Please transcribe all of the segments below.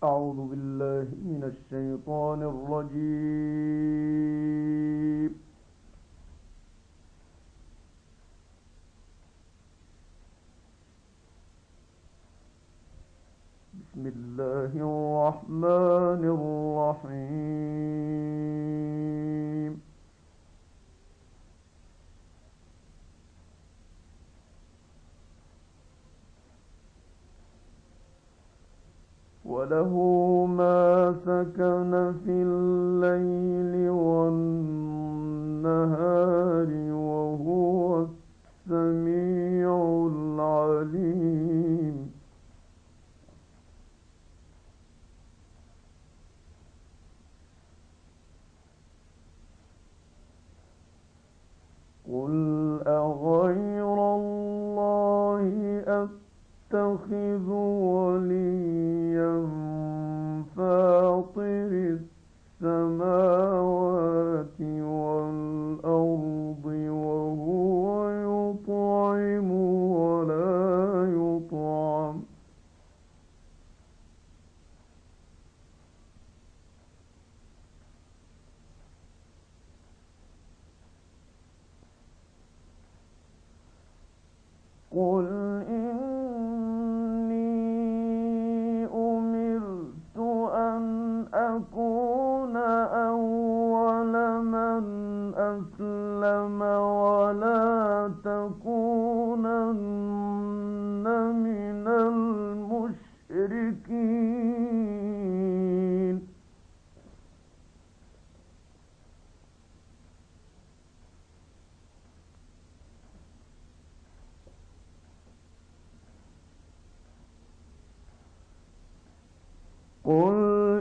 أعوذ بالله من الشيطان الرجيم. بسم الله الرحمن الرحيم. وله ما سكن في الليل والنهار وهو السميع العليم. قل أغير الله أتخذ وليا فاطر السماوات والأرض وهو يطعم ولا يطعم. قل إني أمرت أن أكون أول من أسلم ولا تكونن من المشركين. قل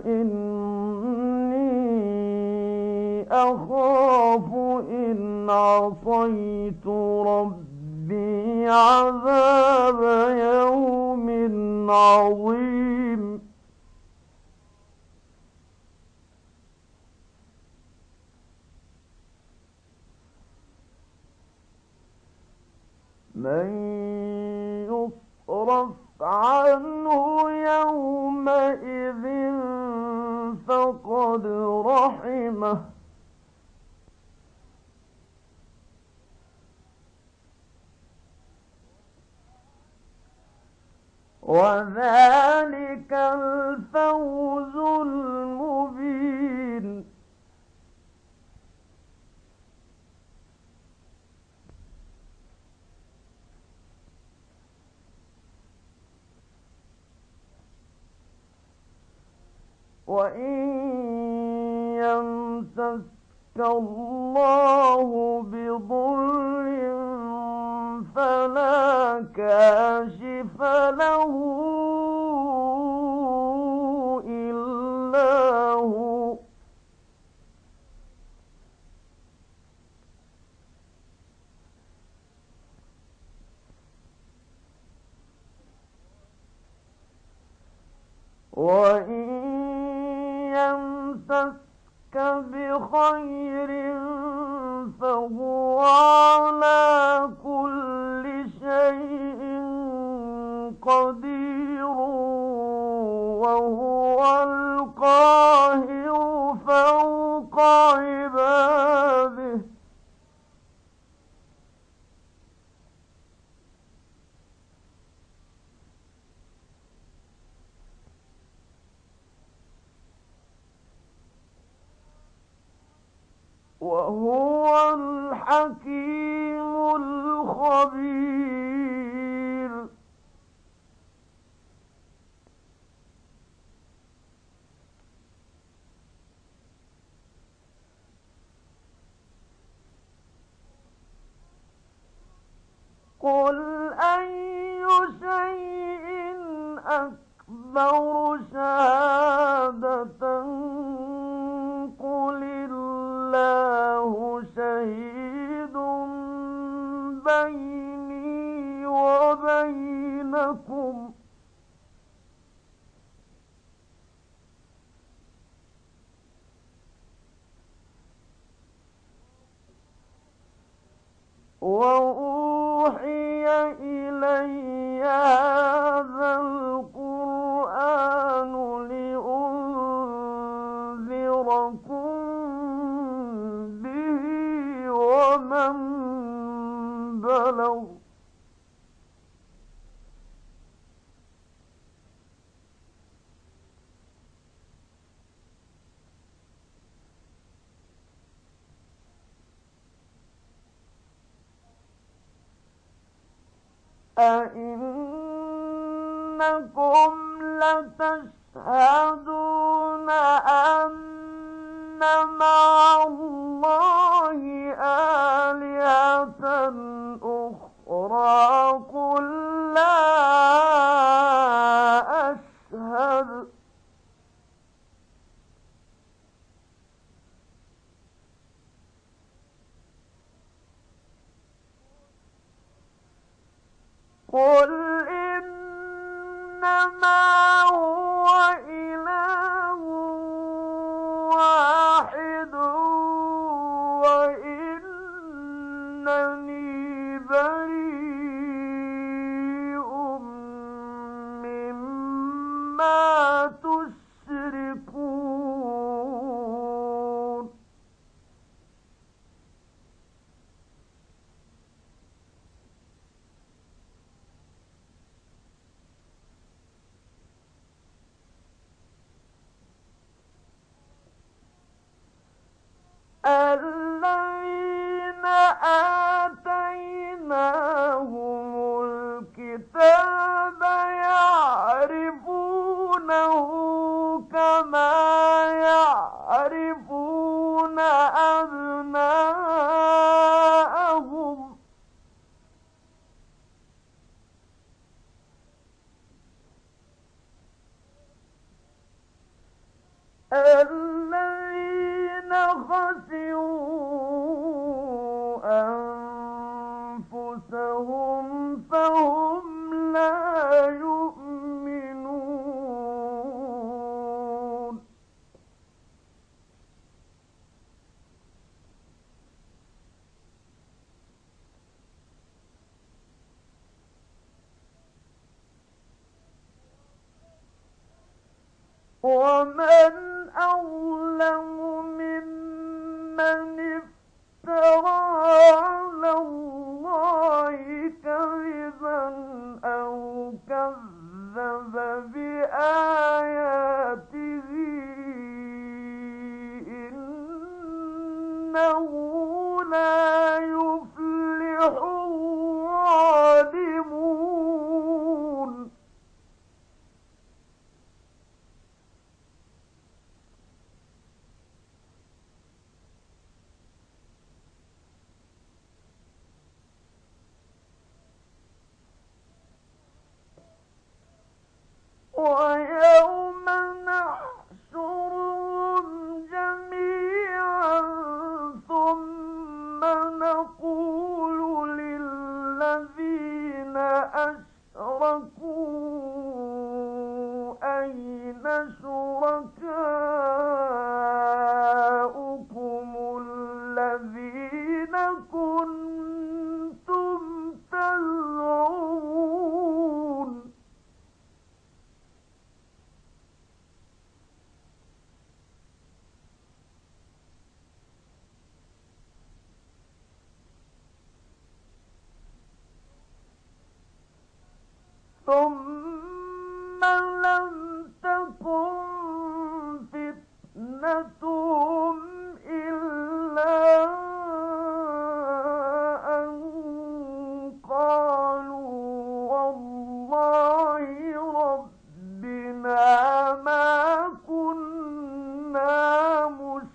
إني أخاف إن عصيت ربي عذاب يوم عظيم. من يصرف عنه يومئذ فقد رحمه وذلك الفوز المبين. وإن يمسسك الله بضر فلا كاشف له إلا هو وإن يمسسك بخير فهو على كل شيء قدير وهو القاهر فوق عباده. وهو الحكيم الخبير. قل أي شيء أكبر شهادة قل الله شهيد بيني وبينكم وأوحي إلي هذا القرآن لأنذركم الأرض أئنكم لتشهدون أن مع الله آلهة أخرى قل لا أشهد قل إنما هو إله واحد وإنني بريء مما تشركون الذين آتيناهم الكتاب يعرفونه كما يعرفون أبناءهم الذين خسروا أنفسهم فهم لا يؤمنون ومن أظلم ممن افترى على الله كذبا أو كذب بآياته إنه لا يفلح الظالمون ويوم نحشرهم جميعا ثم نقول للذين أشركوا أين شركاؤكم الذين كنتم تزعمون ثم لم تكن فتنتهم إلا أن قالوا والله ربنا ما كنا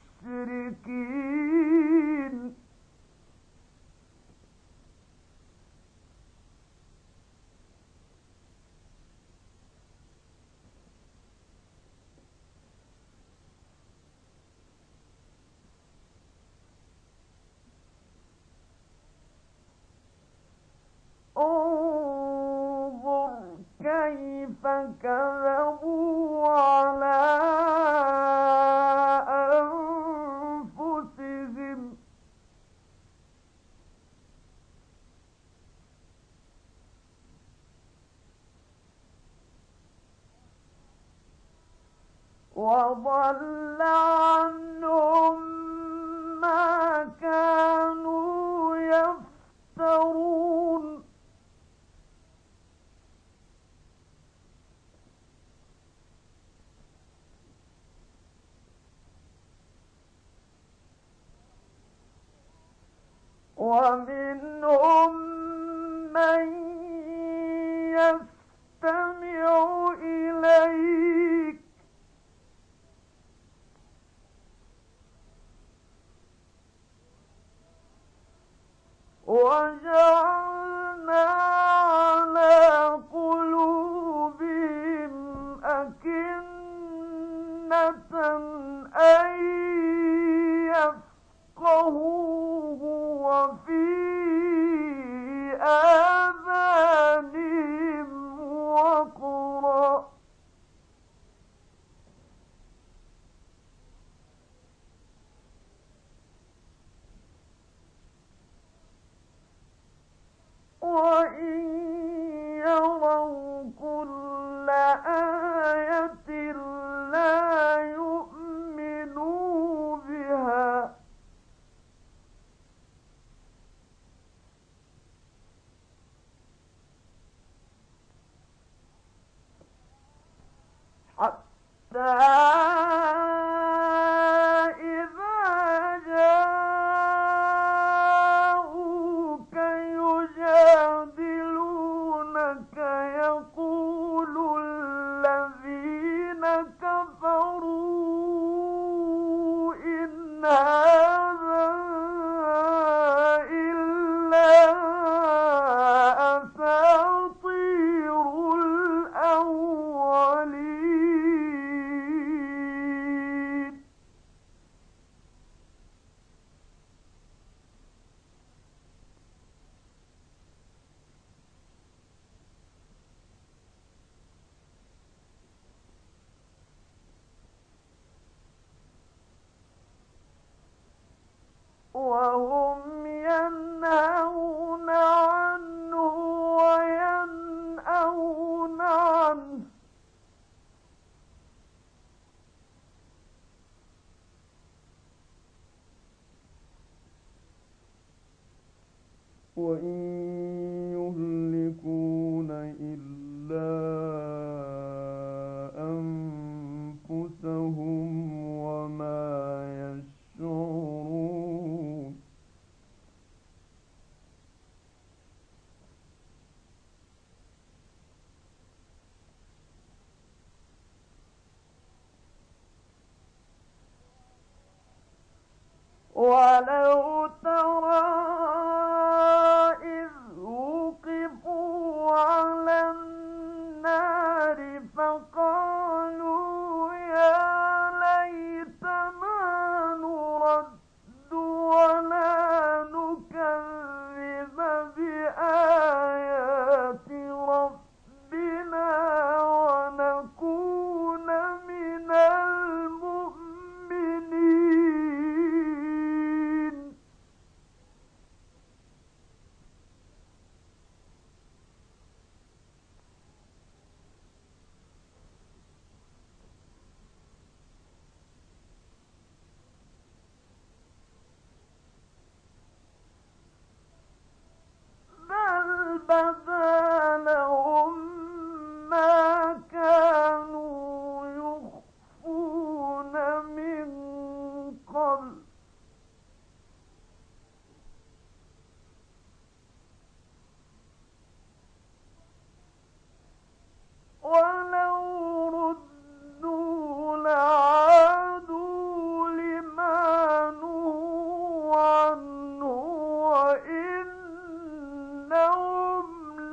مشركين انظر كيف كذبوا على أنفسهم وضل عنهم ما كانوا يفترون ومنهم من يستمع إليك وجعلنا على قلوبهم أكنة أن يفقهوه وفي آذانهم وقرا وإن يروا كل آية لا يؤمنوا بها حتى وهم ينهون عنه وينأون عنه وإن يهلكون إلا أنفسهم وما يشعرون ولو ترى إذ وقفوا على النار فقالوا يا ليتنا نرد ولا نكذب بآيات ربنا ونكون من المؤمنين بل بدا لهم ما كانوا يخفون من قبل ولو ردوا لعادوا لما نهوا عنه وإنهم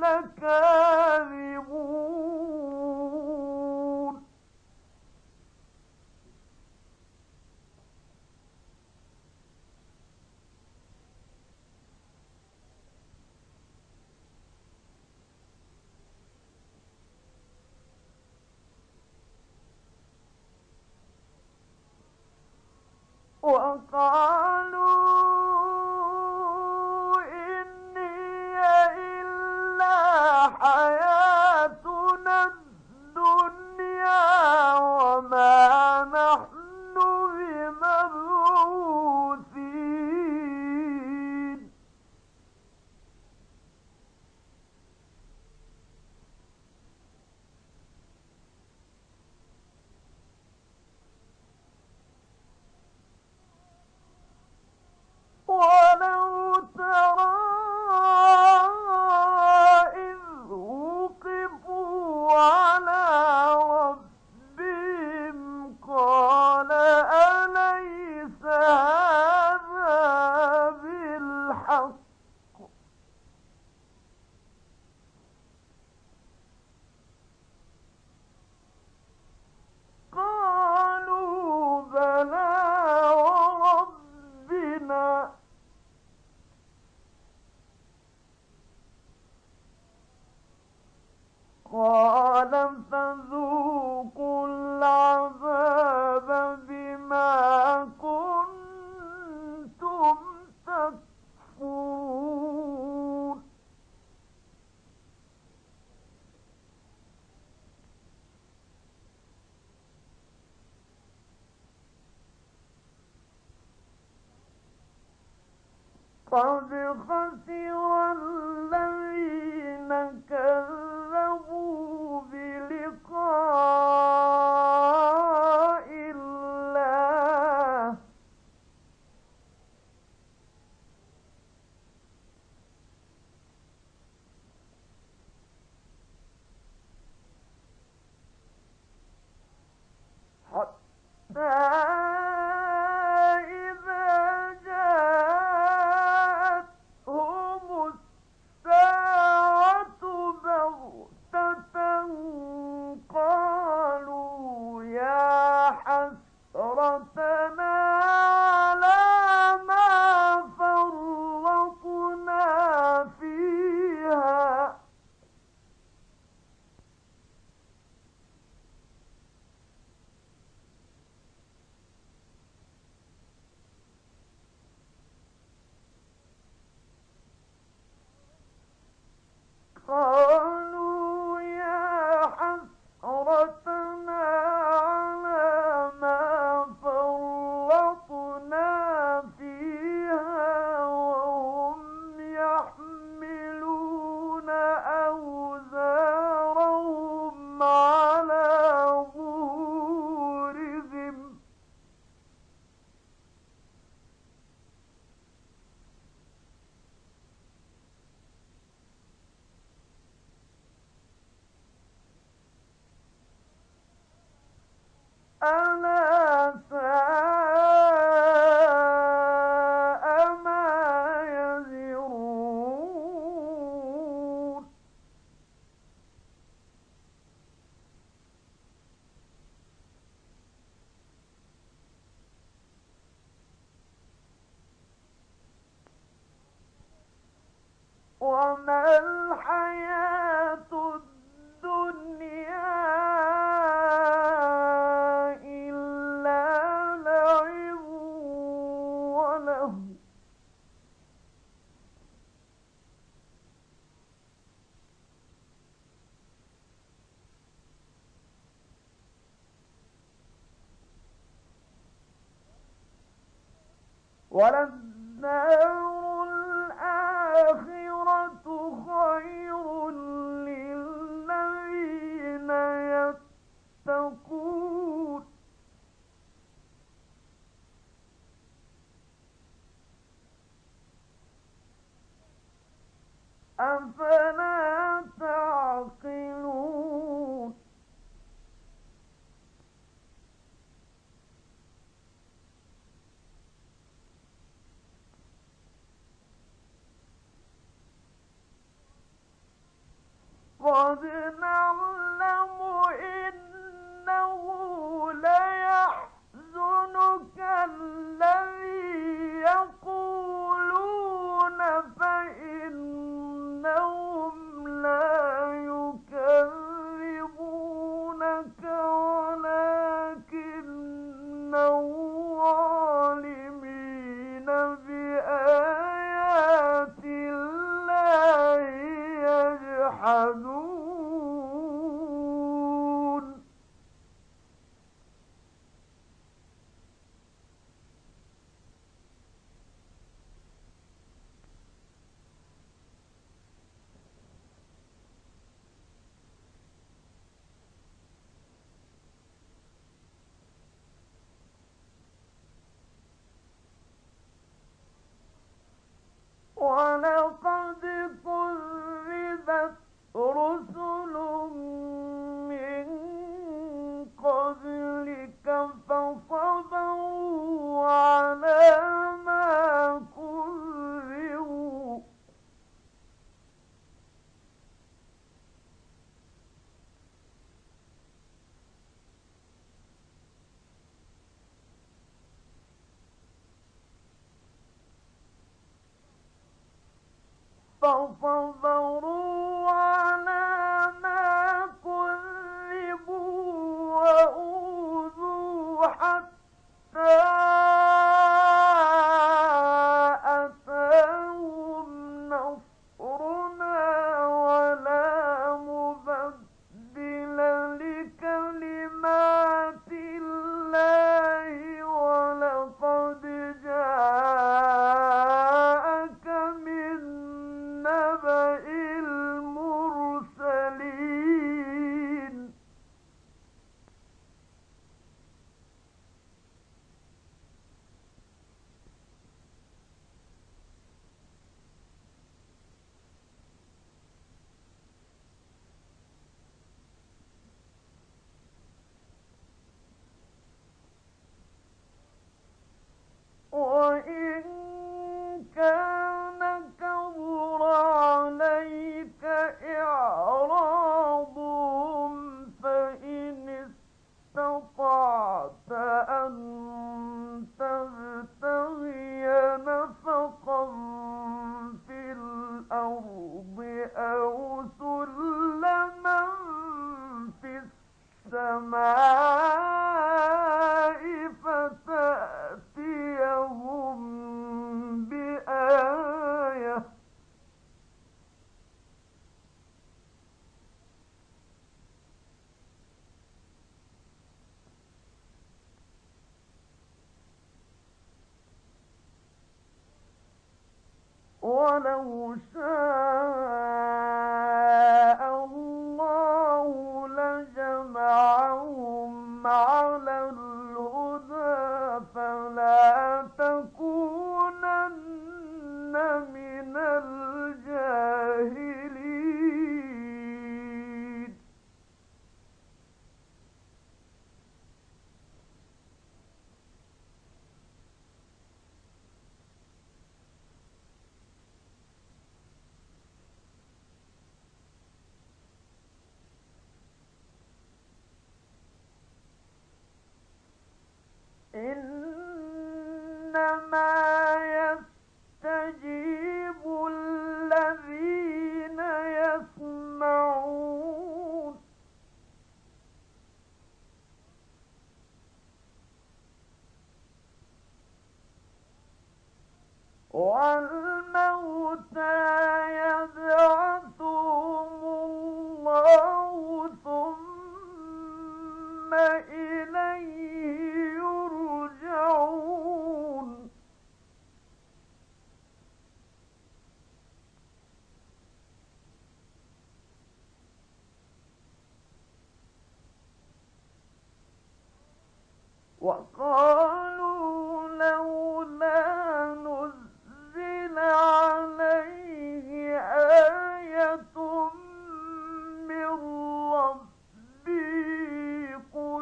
لكاذبون وقالوا إن هي إلا حياتنا الدنيا وما نحن بمبعوثين ولو ترى قال فذوقوا العذاب بما كنتم تكفرون قد خسر الذين كذبوا بلقاء الله حتى قالوا يا حسرتنا على ما فرطنا فيها وهم يحملون أوزارهم على ظهورهم ألا ساء ما يزرون وما الحياة الدنيا إلا لعب ولهو وللدار الآخرة خير للذين يتقون أفلا تعقلون قد نعلم إنه ليحزنك الذي يقولون فإنهم لا يكذبونك ولكن الظالمين بآيات الله يجحدون ولقد كذبت رسل من قبلك فصبروا على ما كذبوا فصبروا على ما أعراضهم فإن استطعت أن تبتغي نفقا في الأرض أو سلما في السماء فتأتيهم بآية ولو شاء الله لجمعهم على الهدى فلا تكونن من الجاهلين إنما يستجيب الذين يسمعون والموتى يبعثهم الله ثم إليه يرجعون وقالوا لولا نزل عليه آية من ربه قل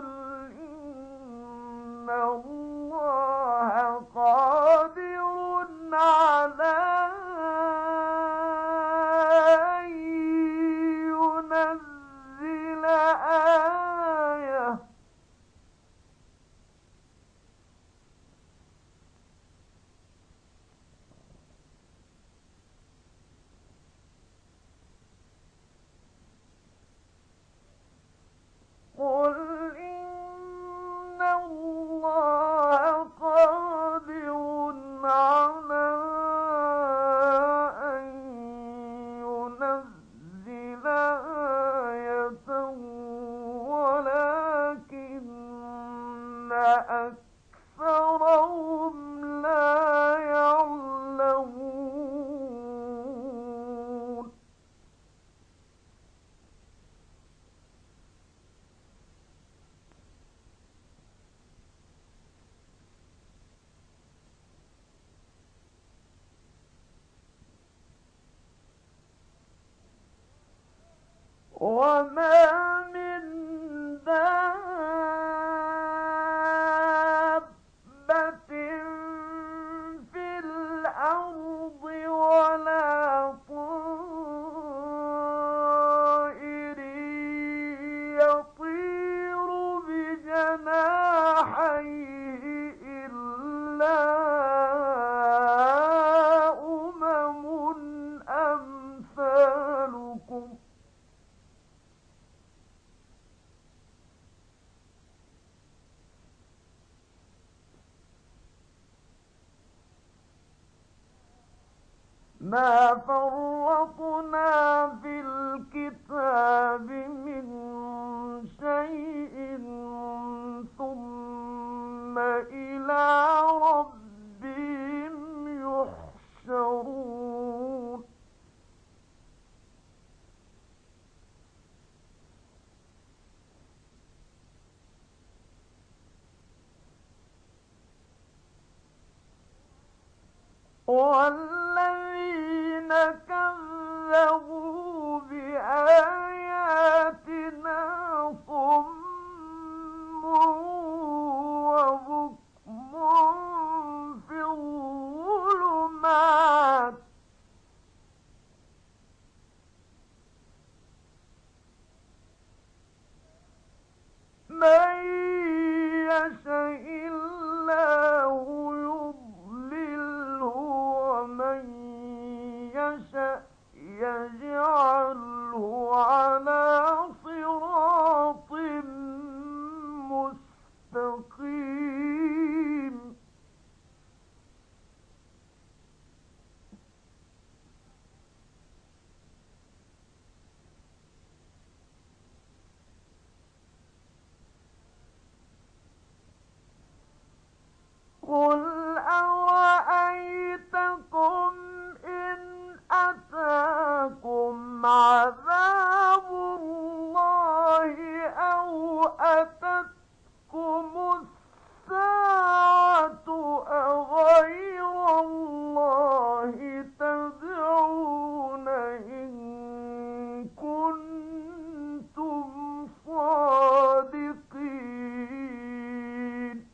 إن الله قادر على أن ينزل آية قل إن الله قادر على أن ينزل آية ولكن أكثرهم لا يعلمون وما من دابة في الأرض ولا طائر يطير بجناحيه إلا أمثالكم ما فرطنا في الكتاب من شيء ثم إلى ربهم يحشرون والذين كذبوا على صراط مستقيم. قل أرأيتكم إن أتاكم عذاب الله أو أتتكم الساعة أغير الله تدعون إن كنتم صادقين.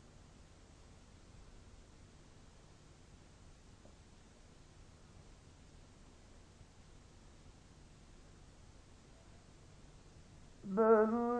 بل